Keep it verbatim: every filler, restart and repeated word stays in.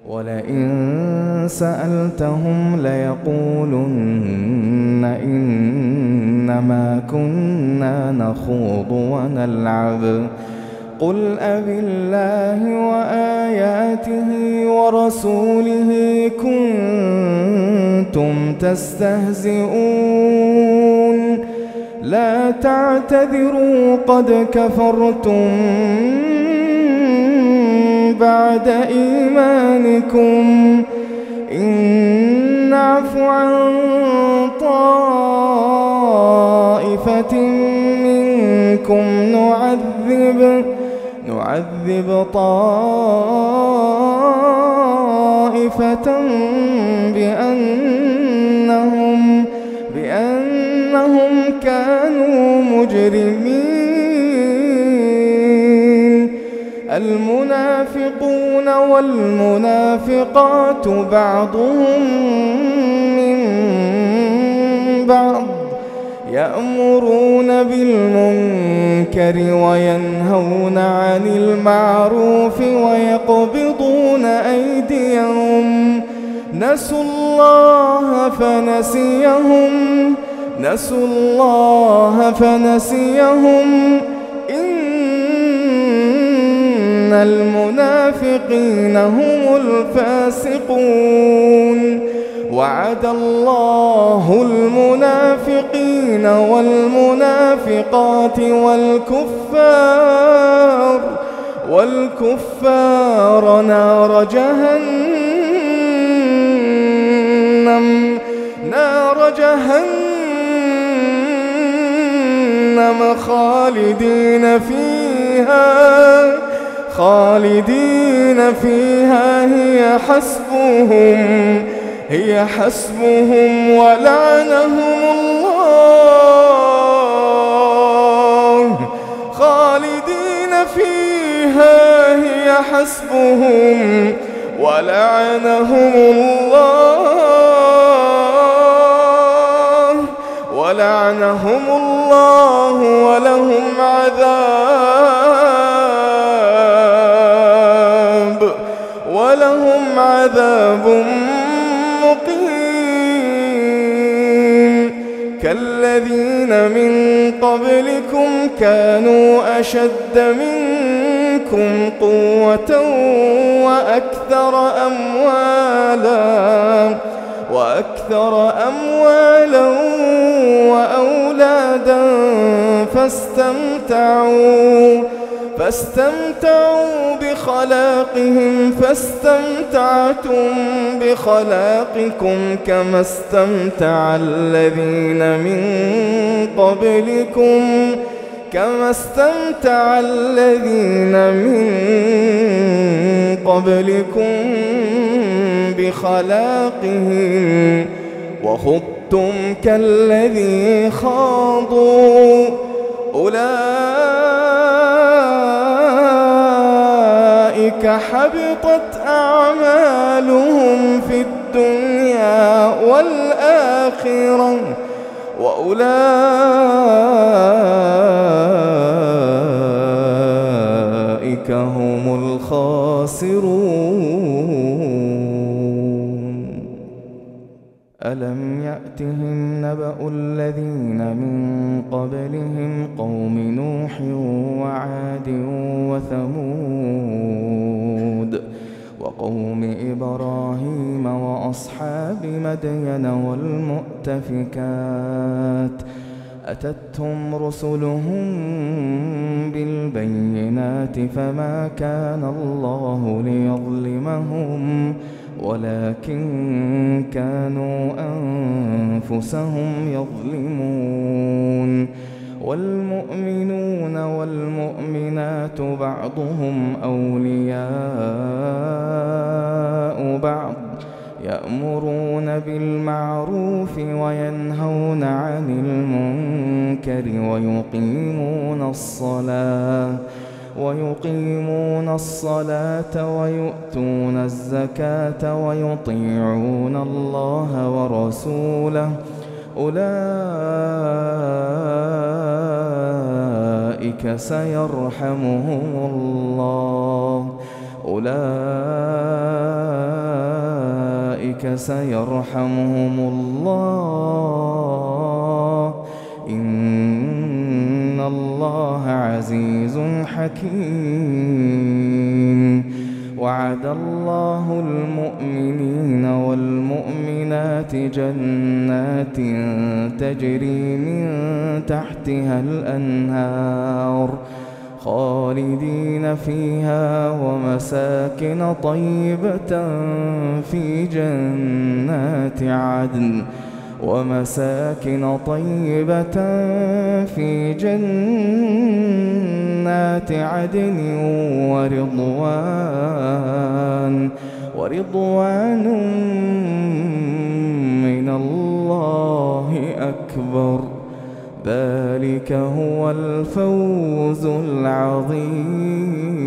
ولئن سألتهم ليقولن إنما كنا نخوض ونلعب قل أبالله وآياته ورسوله كنتم تستهزئون لا تعتذروا قد كفرتم بعد إيمانكم إن نعف عن طائفة منكم نعذب نعذب طائفة بأنهم بأنهم كانوا مجرمين المنافقون والمنافقات بعضهم من بعض يأمرون بالمنكر وينهون عن المعروف ويقبضون أيديهم نسوا الله فنسيهم نسوا الله فنسيهم إن المنافقين هم الفاسقون وعد الله المنافقين والمنافقات والكفار والكفار نار جهنم نار جهنم خالدين فيها خالدين فيها هي حسبهم هي حسبهم ولعنهم الله خالدين فيها هي حسبهم ولعنهم الله ولعنهم الله ولهم عذاب ولهم عذاب كالذين من قبلكم كانوا أشد منكم قوة وأكثر أموالا وأكثر أموالا وأولادا فاستمتعوا فاستمتعوا بخلاقهم فاستمتعتم بخلاقكم كما استمتع الذين من قبلكم كما استمتع الذين من قبلكم بخلاقهم وخضتم كالذي خاضوا أولئك حبطت أعمالهم في الدنيا والآخرة وأولئك هم الخاسرون ألم يأتهم نبأ الذين من قبلهم قوم نوح وعاد وثمود وقوم إبراهيم وأصحاب مدين والمؤتفكات أتتهم رسلهم بالبينات فما كان الله ليظلمهم ولكن كانوا أنفسهم يظلمون والمؤمنون والمؤمنات بعضهم أولياء بعض يأمرون بالمعروف وينهون عن المنكر ويقيمون الصلاة ويقيمون الصلاة ويؤتون الزكاة ويطيعون الله ورسوله أولئك سيرحمهم الله أولئك فأولئك سيرحمهم الله إن الله عزيز حكيم. وعد الله المؤمنين والمؤمنات جنات تجري من تحتها الأنهار خالدين فيها ومساكن طيبة في جنات عدن ومساكن طيبة في جنات عدن ورضوان ورضوان من الله أكبر ذلك هو الفوز العظيم.